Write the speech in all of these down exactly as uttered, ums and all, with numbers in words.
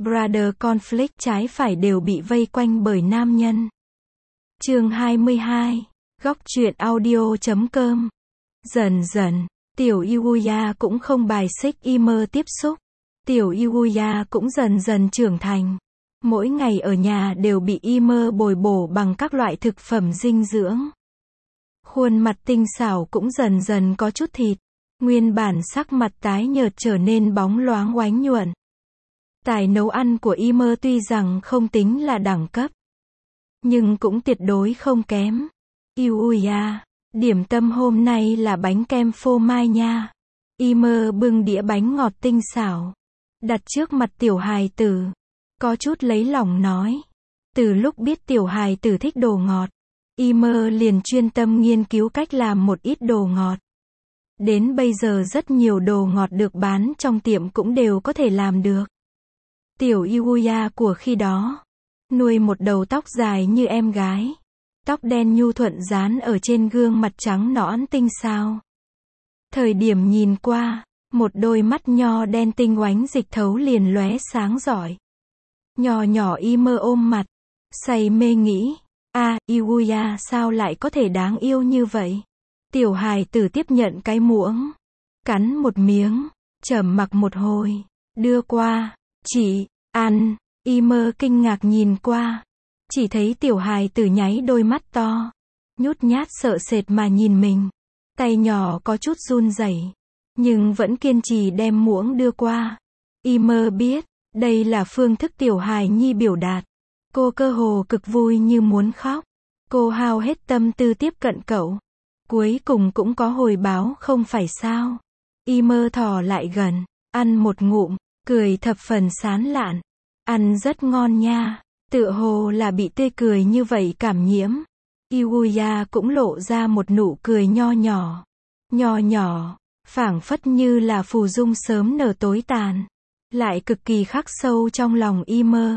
Brother conflict trái phải đều bị vây quanh bởi nam nhân. Chương hai mươi hai. Góc truyện audio chấm com. Dần dần, tiểu Yuya cũng không bài xích Imer tiếp xúc. Tiểu Yuya cũng dần dần trưởng thành. Mỗi ngày ở nhà đều bị Imer bồi bổ bằng các loại thực phẩm dinh dưỡng. Khuôn mặt tinh xảo cũng dần dần có chút thịt. Nguyên bản sắc mặt tái nhợt trở nên bóng loáng oánh nhuận. Tài nấu ăn của Imer tuy rằng không tính là đẳng cấp, nhưng cũng tuyệt đối không kém. Yuya, điểm tâm hôm nay là bánh kem phô mai nha. Imer bưng đĩa bánh ngọt tinh xảo, đặt trước mặt tiểu hài tử, có chút lấy lòng nói. Từ lúc biết tiểu hài tử thích đồ ngọt, Imer liền chuyên tâm nghiên cứu cách làm một ít đồ ngọt. Đến bây giờ rất nhiều đồ ngọt được bán trong tiệm cũng đều có thể làm được. Tiểu Yuya của khi đó, nuôi một đầu tóc dài như em gái. Tóc đen nhu thuận dán ở trên gương mặt trắng nõn tinh xảo. Thời điểm nhìn qua, một đôi mắt nho đen tinh oánh dịch thấu liền lóe sáng giỏi. Nhỏ nhỏ Imer ôm mặt, say mê nghĩ, a, à, Yuya sao lại có thể đáng yêu như vậy? Tiểu hài tử tiếp nhận cái muỗng, cắn một miếng, trầm mặc một hồi, đưa qua, chị, ăn. Imer kinh ngạc nhìn qua, chỉ thấy tiểu hài tử nháy đôi mắt to, nhút nhát sợ sệt mà nhìn mình. Tay nhỏ có chút run rẩy, nhưng vẫn kiên trì đem muỗng đưa qua. Imer biết, đây là phương thức tiểu hài nhi biểu đạt. Cô cơ hồ cực vui như muốn khóc. Cô hao hết tâm tư tiếp cận cậu. Cuối cùng cũng có hồi báo không phải sao. Imer thò lại gần, ăn một ngụm, cười thập phần sán lạn. Ăn rất ngon nha, tựa hồ là bị tươi cười như vậy cảm nhiễm. Yuya cũng lộ ra một nụ cười nho nhỏ. Nho nhỏ, phảng phất như là phù dung sớm nở tối tàn. Lại cực kỳ khắc sâu trong lòng Imer.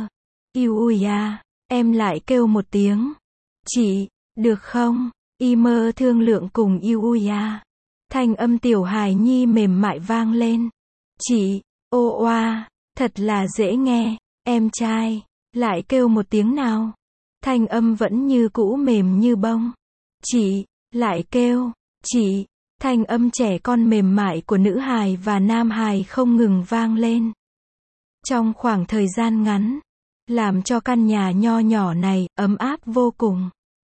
Yuya, em lại kêu một tiếng. Chị, được không? Imer thương lượng cùng Yuya. Thanh âm tiểu hài nhi mềm mại vang lên. Chị, ô oa, thật là dễ nghe. Em trai, lại kêu một tiếng nào. Thanh âm vẫn như cũ mềm như bông. Chị, lại kêu. Chị, thanh âm trẻ con mềm mại của nữ hài và nam hài không ngừng vang lên. Trong khoảng thời gian ngắn, làm cho căn nhà nho nhỏ này ấm áp vô cùng.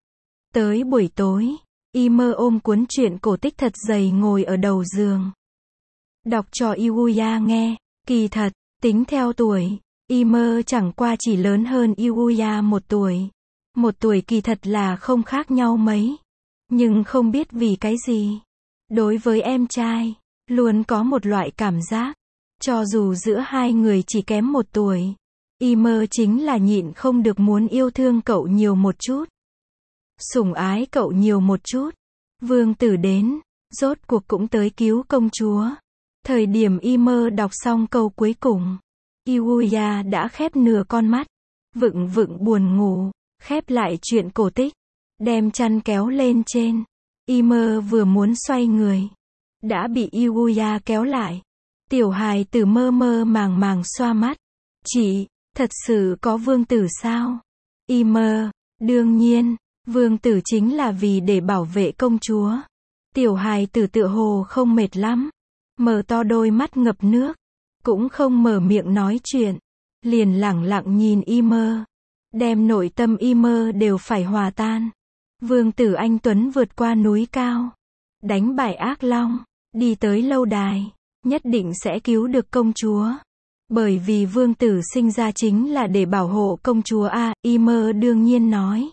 Tới buổi tối, Imer ôm cuốn truyện cổ tích thật dày ngồi ở đầu giường. Đọc cho Yuya nghe. Kỳ thật, tính theo tuổi, Imer chẳng qua chỉ lớn hơn Yuya một tuổi. Một tuổi kỳ thật là không khác nhau mấy. Nhưng không biết vì cái gì. Đối với em trai, luôn có một loại cảm giác. Cho dù giữa hai người chỉ kém một tuổi, Imer chính là nhịn không được muốn yêu thương cậu nhiều một chút. Sủng ái cậu nhiều một chút. Vương tử đến, rốt cuộc cũng tới cứu công chúa. Thời điểm Imer đọc xong câu cuối cùng, Yuya đã khép nửa con mắt, vựng vựng buồn ngủ, khép lại chuyện cổ tích, đem chăn kéo lên trên. Imer vừa muốn xoay người, đã bị Yuya kéo lại. Tiểu hài tử mơ mơ màng màng xoa mắt. Chị, thật sự có vương tử sao? Imer, đương nhiên, vương tử chính là vì để bảo vệ công chúa. Tiểu hài tử tựa hồ không mệt lắm, mở to đôi mắt ngập nước, cũng không mở miệng nói chuyện, liền lẳng lặng nhìn Imer, đem nội tâm Imer đều phải hòa tan. Vương tử anh tuấn vượt qua núi cao, đánh bại ác long, đi tới lâu đài, nhất định sẽ cứu được công chúa. Bởi vì vương tử sinh ra chính là để bảo hộ công chúa a, à, Imer đương nhiên nói.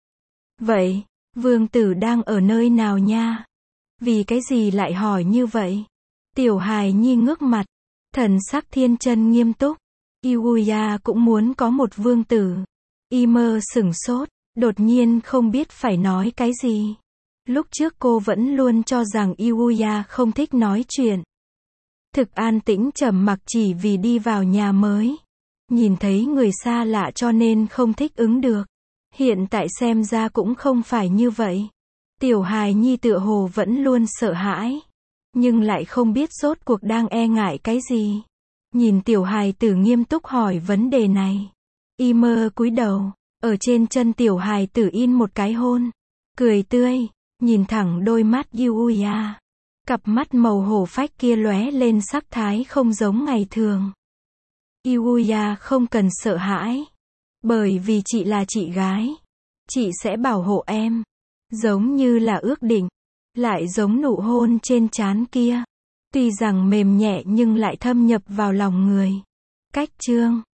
Vậy, vương tử đang ở nơi nào nha? Vì cái gì lại hỏi như vậy? Tiểu hài nhi ngước mặt, thần sắc thiên chân nghiêm túc. Yuya cũng muốn có một vương tử. Imer sửng sốt, đột nhiên không biết phải nói cái gì. Lúc trước cô vẫn luôn cho rằng Yuya không thích nói chuyện. Thực an tĩnh trầm mặc chỉ vì đi vào nhà mới. Nhìn thấy người xa lạ cho nên không thích ứng được. Hiện tại xem ra cũng không phải như vậy. Tiểu hài nhi tựa hồ vẫn luôn sợ hãi. Nhưng lại không biết rốt cuộc đang e ngại cái gì. Nhìn tiểu hài tử nghiêm túc hỏi vấn đề này. Imer cúi đầu, ở trên chân tiểu hài tử in một cái hôn. Cười tươi, nhìn thẳng đôi mắt Yuya. Cặp mắt màu hổ phách kia lóe lên sắc thái không giống ngày thường. Yuya không cần sợ hãi. Bởi vì chị là chị gái. Chị sẽ bảo hộ em. Giống như là ước định. Lại giống nụ hôn trên trán kia. Tuy rằng mềm nhẹ nhưng lại thâm nhập vào lòng người. Cách chương